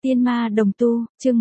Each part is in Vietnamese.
Tiên ma đồng tu, chương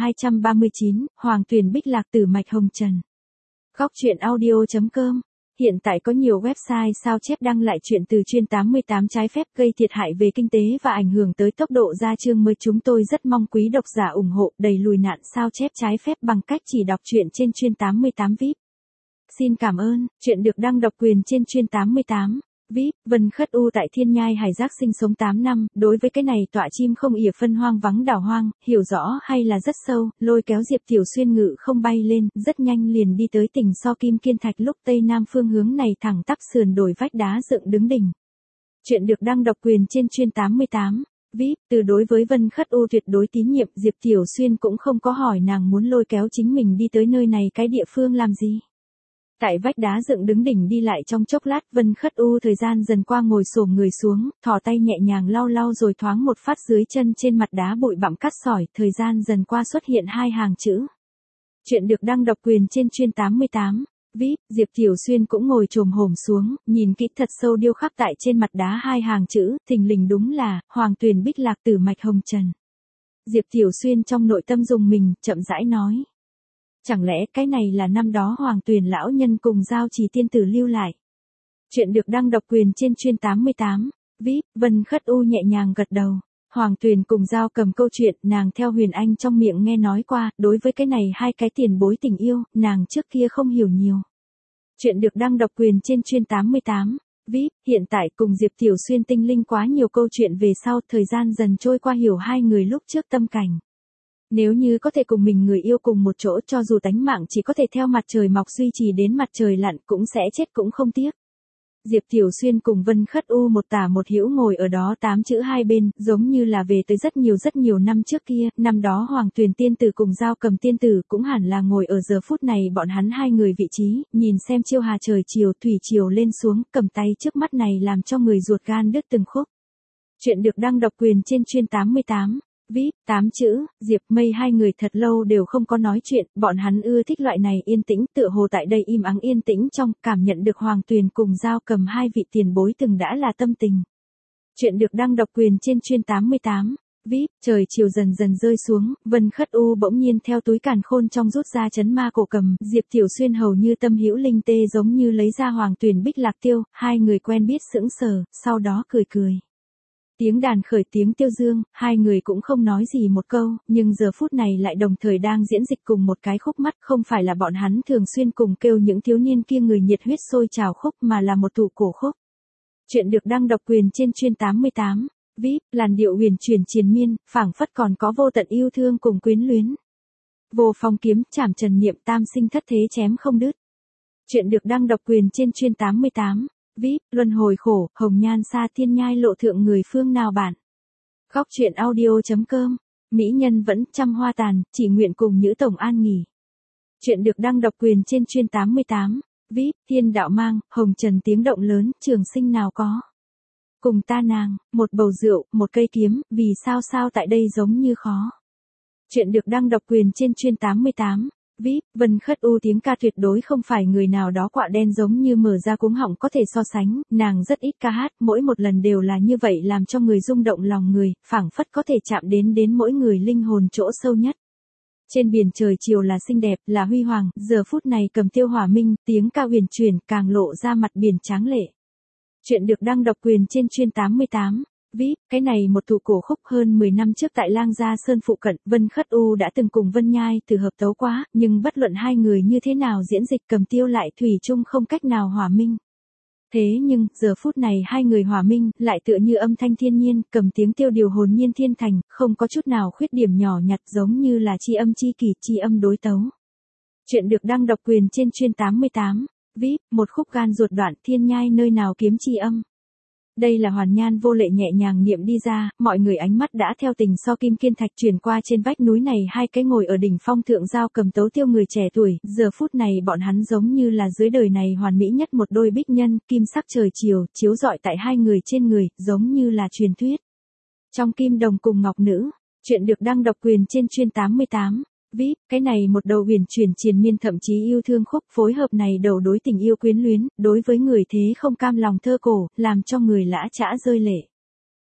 1239, Hoàng Tuyền Bích Lạc Tử Mạch Hồng Trần. Góc truyện audio.com. Hiện tại có nhiều website sao chép đăng lại chuyện từ chuyên 88 trái phép gây thiệt hại về kinh tế và ảnh hưởng tới tốc độ ra chương mới. Chúng tôi rất mong quý độc giả ủng hộ đẩy lùi nạn sao chép trái phép bằng cách chỉ đọc truyện trên chuyên 88 VIP. Xin cảm ơn. Chuyện được đăng độc quyền trên chuyên 88 VIP. Vân Khất U tại Thiên Nhai Hải Giác sinh sống 8 năm, đối với cái này tọa chim không ỉa phân hoang vắng đảo hoang, hiểu rõ hay là rất sâu, lôi kéo Diệp Tiểu Xuyên ngự không bay lên, rất nhanh liền đi tới tỉnh So Kim Kiên Thạch. Lúc tây nam phương hướng này thẳng tắp sườn đồi vách đá dựng đứng đỉnh. Chuyện được đăng độc quyền trên chuyên 88 VIP. Từ đối với Vân Khất U tuyệt đối tín nhiệm, Diệp Tiểu Xuyên cũng không có hỏi nàng muốn lôi kéo chính mình đi tới nơi này cái địa phương làm gì. Tại vách đá dựng đứng đỉnh đi lại trong chốc lát, Vân Khất U thời gian dần qua ngồi xổm người xuống, thò tay nhẹ nhàng lau lau rồi thoáng một phát dưới chân trên mặt đá bụi bặm cát sỏi, thời gian dần qua xuất hiện hai hàng chữ. Chuyện được đăng độc quyền trên chuyên 88 VIP. Diệp Tiểu Xuyên cũng ngồi chồm hổm xuống, nhìn kỹ thật sâu điêu khắc tại trên mặt đá hai hàng chữ, thình lình đúng là Hoàng Tuyền Bích Lạc Tử Mạch Hồng Trần. Diệp Tiểu Xuyên trong nội tâm rùng mình, chậm rãi nói. Chẳng lẽ cái này là năm đó Hoàng Tuyền lão nhân cùng Giao Trì tiên tử lưu lại? Chuyện được đăng độc quyền trên chuyên 88 VIP. Vân Khất U nhẹ nhàng gật đầu. Hoàng Tuyền cùng Giao Cầm câu chuyện, nàng theo Huyền Anh trong miệng nghe nói qua, đối với cái này hai cái tiền bối tình yêu, nàng trước kia không hiểu nhiều. Chuyện được đăng độc quyền trên chuyên 88 VIP. Hiện tại cùng Diệp Tiểu Xuyên tinh linh quá nhiều câu chuyện về sau, thời gian dần trôi qua hiểu hai người lúc trước tâm cảnh. Nếu như có thể cùng mình người yêu cùng một chỗ, cho dù tánh mạng chỉ có thể theo mặt trời mọc duy trì đến mặt trời lặn cũng sẽ chết cũng không tiếc. Diệp Tiểu Xuyên cùng Vân Khất U một tả một hữu ngồi ở đó, tám chữ hai bên, giống như là về tới rất nhiều năm trước kia, năm đó Hoàng Tuyền tiên tử cùng Giao Cầm tiên tử cũng hẳn là ngồi ở giờ phút này bọn hắn hai người vị trí, nhìn xem chiêu hà trời chiều thủy chiều lên xuống, cầm tay trước mắt này làm cho người ruột gan đứt từng khúc. Chuyện được đăng độc quyền trên chuyên 88 VIP. 8 chữ, Diệp Mây hai người thật lâu đều không có nói chuyện, bọn hắn ưa thích loại này yên tĩnh, tựa hồ tại đây im ắng yên tĩnh trong, cảm nhận được Hoàng Tuyền cùng Giao Cầm hai vị tiền bối từng đã là tâm tình. Chuyện được đăng độc quyền trên chuyên 88 VIP. Trời chiều dần dần rơi xuống, Vân Khất U bỗng nhiên theo túi càn khôn trong rút ra chấn ma cổ cầm, Diệp Tiểu Xuyên hầu như tâm hữu linh tê giống như lấy ra Hoàng Tuyền Bích Lạc tiêu, hai người quen biết sững sờ, sau đó cười cười. Tiếng đàn khởi tiếng tiêu dương, hai người cũng không nói gì một câu, nhưng giờ phút này lại đồng thời đang diễn dịch cùng một cái khúc mắt, không phải là bọn hắn thường xuyên cùng kêu những thiếu niên kia người nhiệt huyết sôi trào khúc, mà là một tủ cổ khúc. Chuyện được đăng độc quyền trên chuyên 88 VIP. Làn điệu huyền chuyển triền miên, phảng phất còn có vô tận yêu thương cùng quyến luyến. Vô phong kiếm, chảm trần niệm, tam sinh thất thế chém không đứt. Chuyện được đăng độc quyền trên chuyên 88 VIP. Luân hồi khổ, hồng nhan xa thiên nhai lộ thượng người phương nào bản. Góc truyện audio.com. Mỹ nhân vẫn trăm hoa tàn, chỉ nguyện cùng Nhữ Tổng an nghỉ. Chuyện được đăng độc quyền trên chuyên 88 VIP. Thiên đạo mang, hồng trần tiếng động lớn, trường sinh nào có. Cùng ta nàng, một bầu rượu, một cây kiếm, vì sao tại đây giống như khó. Chuyện được đăng độc quyền trên chuyên 88 VIP. Vân Khất U tiếng ca tuyệt đối không phải người nào đó quạ đen giống như mở ra cuống họng có thể so sánh, nàng rất ít ca hát, mỗi một lần đều là như vậy làm cho người rung động lòng người, phảng phất có thể chạm đến mỗi người linh hồn chỗ sâu nhất. Trên biển trời chiều là xinh đẹp, là huy hoàng, giờ phút này cầm tiêu hỏa minh, tiếng ca huyền chuyển càng lộ ra mặt biển tráng lệ. Chuyện được đăng độc quyền trên chuyên 88 VIP. Cái này một tủ cổ khúc hơn 10 năm trước tại Lang Gia Sơn phụ cận, Vân Khất U đã từng cùng Vân Nhai từ hợp tấu quá, nhưng bất luận hai người như thế nào diễn dịch cầm tiêu lại thủy chung không cách nào hòa minh. Thế nhưng, giờ phút này hai người hòa minh, lại tựa như âm thanh thiên nhiên, cầm tiếng tiêu điều hồn nhiên thiên thành, không có chút nào khuyết điểm nhỏ nhặt giống như là chi âm chi kỳ, chi âm đối tấu. Chuyện được đăng độc quyền trên chuyên 88 VIP. Một khúc gan ruột đoạn, thiên nhai nơi nào kiếm chi âm. Đây là Hoàn Nhan vô lệ nhẹ nhàng niệm đi ra, mọi người ánh mắt đã theo tình So Kim Kiên Thạch chuyển qua trên vách núi này hai cái ngồi ở đỉnh phong thượng Giao Cầm tấu tiêu người trẻ tuổi, giờ phút này bọn hắn giống như là dưới đời này hoàn mỹ nhất một đôi bích nhân, kim sắc trời chiều, chiếu rọi tại hai người trên người, giống như là truyền thuyết. Trong kim đồng cùng ngọc nữ, chuyện được đăng độc quyền trên chuyên 88 VIP. Cái này một đầu huyền chuyển triền miên thậm chí yêu thương khúc, phối hợp này đầu đối tình yêu quyến luyến, đối với người thế không cam lòng thơ cổ, làm cho người lã chã rơi lệ.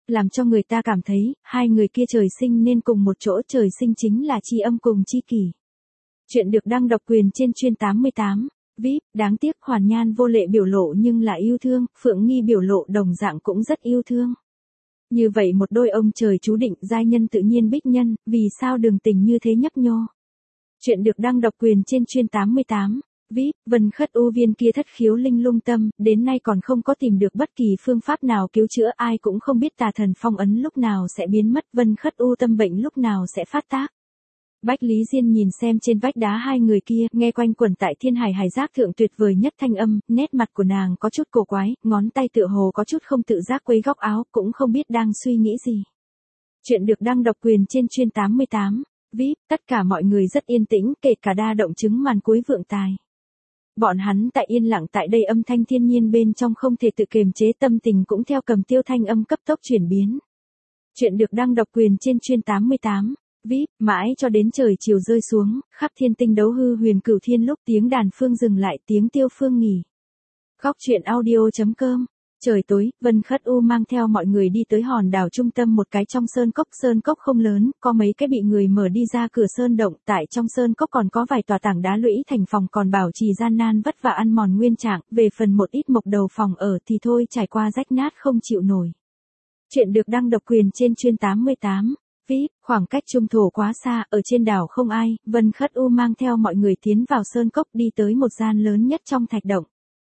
làm cho người ta cảm thấy, hai người kia trời sinh nên cùng một chỗ, trời sinh chính là chi âm cùng chi kỷ. Chuyện được đăng độc quyền trên chuyên 88. VIP, đáng tiếc Hoàn Nhan vô lệ biểu lộ nhưng là yêu thương, Phượng Nghi biểu lộ đồng dạng cũng rất yêu thương. Như vậy một đôi ông trời chú định, giai nhân tự nhiên bích nhân, vì sao đường tình như thế nhấp nhô. Chuyện được đăng độc quyền trên chuyên 88. VIP, Vân Khất U viên kia thất khiếu linh lung tâm, đến nay còn không có tìm được bất kỳ phương pháp nào cứu chữa, ai cũng không biết tà thần phong ấn lúc nào sẽ biến mất, Vân Khất U tâm bệnh lúc nào sẽ phát tác. Bách Lý Diên nhìn xem trên vách đá hai người kia, nghe quanh quẩn tại thiên hải hải giác thượng tuyệt vời nhất thanh âm, nét mặt của nàng có chút cổ quái, ngón tay tựa hồ có chút không tự giác quấy góc áo, cũng không biết đang suy nghĩ gì. Chuyện được đăng độc quyền trên chuyên 88. VIP, tất cả mọi người rất yên tĩnh, kể cả đa động chứng màn cuối vượng tài. Bọn hắn tại yên lặng tại đây, âm thanh thiên nhiên bên trong không thể tự kiềm chế, tâm tình cũng theo cầm tiêu thanh âm cấp tốc chuyển biến. Chuyện được đăng độc quyền trên chuyên 88. VIP, mãi cho đến trời chiều rơi xuống, khắp thiên tinh đấu hư huyền cửu thiên lúc tiếng đàn phương dừng lại, tiếng tiêu phương nghỉ. Góc chuyện audio.com. Trời tối, Vân Khất U mang theo mọi người đi tới hòn đảo trung tâm một cái trong sơn cốc không lớn, có mấy cái bị người mở đi ra cửa sơn động, tại trong sơn cốc còn có vài tòa tảng đá lũy thành phòng còn bảo trì gian nan vất vả ăn mòn nguyên trạng, về phần một ít mộc đầu phòng ở thì thôi trải qua rách nát không chịu nổi. Chuyện được đăng độc quyền trên chuyên 88. VIP, khoảng cách trung thổ quá xa, ở trên đảo không ai, Vân Khất U mang theo mọi người tiến vào sơn cốc, đi tới một gian lớn nhất trong thạch động.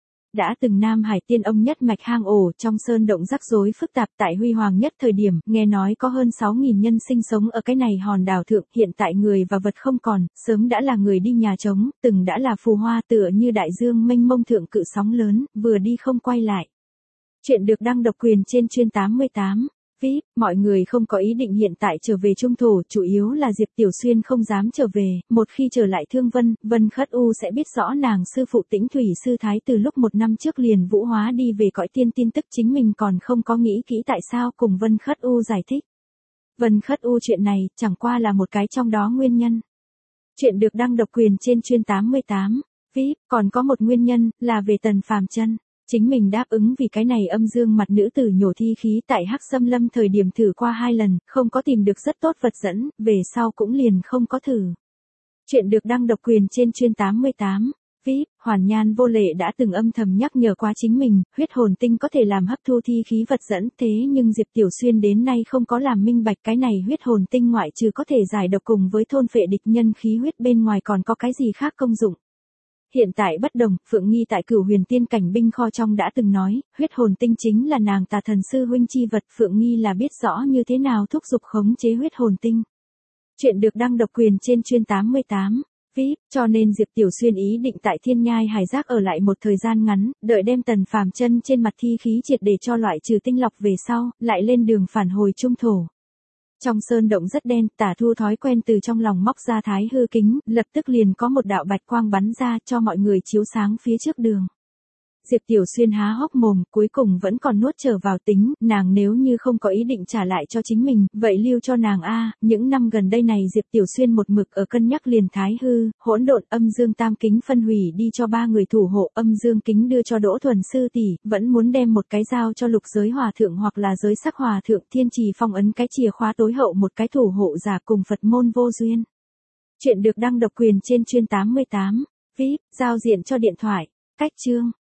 Đã từng Nam Hải tiên ông nhất mạch hang ổ, trong sơn động rắc rối phức tạp, tại huy hoàng nhất thời điểm, nghe nói có hơn 6.000 nhân sinh sống ở cái này hòn đảo thượng, hiện tại người và vật không còn, sớm đã là người đi nhà trống, từng đã là phù hoa tựa như đại dương mênh mông thượng cự sóng lớn, vừa đi không quay lại. Chuyện được đăng độc quyền trên chuyên 88. VIP, mọi người không có ý định hiện tại trở về trung thổ, chủ yếu là Diệp Tiểu Xuyên không dám trở về, một khi trở lại Thương Vân, Vân Khất U sẽ biết rõ nàng sư phụ Tĩnh Thủy sư thái từ lúc 1 năm trước liền vũ hóa đi về cõi tiên, tin tức chính mình còn không có nghĩ kỹ tại sao, cùng Vân Khất U giải thích. Vân Khất U chuyện này, chẳng qua là một cái trong đó nguyên nhân. Chuyện được đăng độc quyền trên chuyên 88. VIP, còn có một nguyên nhân, là về Tần Phàm Chân. Chính mình đáp ứng vì cái này âm dương mặt nữ tử nhổ thi khí tại Hắc Xâm Lâm thời điểm thử qua 2 lần, không có tìm được rất tốt vật dẫn, về sau cũng liền không có thử. Chuyện được đăng độc quyền trên chuyên 88. VIP, Hoàn Nhan vô lệ đã từng âm thầm nhắc nhở qua chính mình, huyết hồn tinh có thể làm hấp thu thi khí vật dẫn, thế nhưng Diệp Tiểu Xuyên đến nay không có làm minh bạch cái này huyết hồn tinh ngoại trừ có thể giải độc cùng với thôn phệ địch nhân khí huyết bên ngoài còn có cái gì khác công dụng. Hiện tại bất đồng, Phượng Nghi tại Cửu Huyền Tiên Cảnh binh kho trong đã từng nói, huyết hồn tinh chính là nàng tà thần sư huynh chi vật, Phượng Nghi là biết rõ như thế nào thúc giục khống chế huyết hồn tinh. Chuyện được đăng độc quyền trên chuyên 88. VIP, cho nên Diệp Tiểu Xuyên ý định tại Thiên Nhai Hải Giác ở lại một thời gian ngắn, đợi đem Tần Phàm Chân trên mặt thi khí triệt để cho loại trừ tinh lọc về sau, lại lên đường phản hồi trung thổ. Trong sơn động rất đen, Tả Thu thói quen từ trong lòng móc ra thái hư kính, lập tức liền có một đạo bạch quang bắn ra cho mọi người chiếu sáng phía trước đường. Diệp Tiểu Xuyên há hốc mồm, cuối cùng vẫn còn nuốt trở vào tính, nàng nếu như không có ý định trả lại cho chính mình, vậy lưu cho nàng a. Những năm gần đây này Diệp Tiểu Xuyên một mực ở cân nhắc liền thái hư, hỗn độn, âm dương tam kính phân hủy đi cho 3 người thủ hộ, âm dương kính đưa cho Đỗ Thuần sư tỷ, vẫn muốn đem một cái giao cho Lục Giới Hòa thượng hoặc là Giới Sắc Hòa thượng, Thiên Trì phong ấn cái chìa khóa tối hậu một cái thủ hộ giả cùng Phật môn vô duyên. Chuyện được đăng độc quyền trên chuyên 88. VIP, giao diện cho điện thoại. Cách chương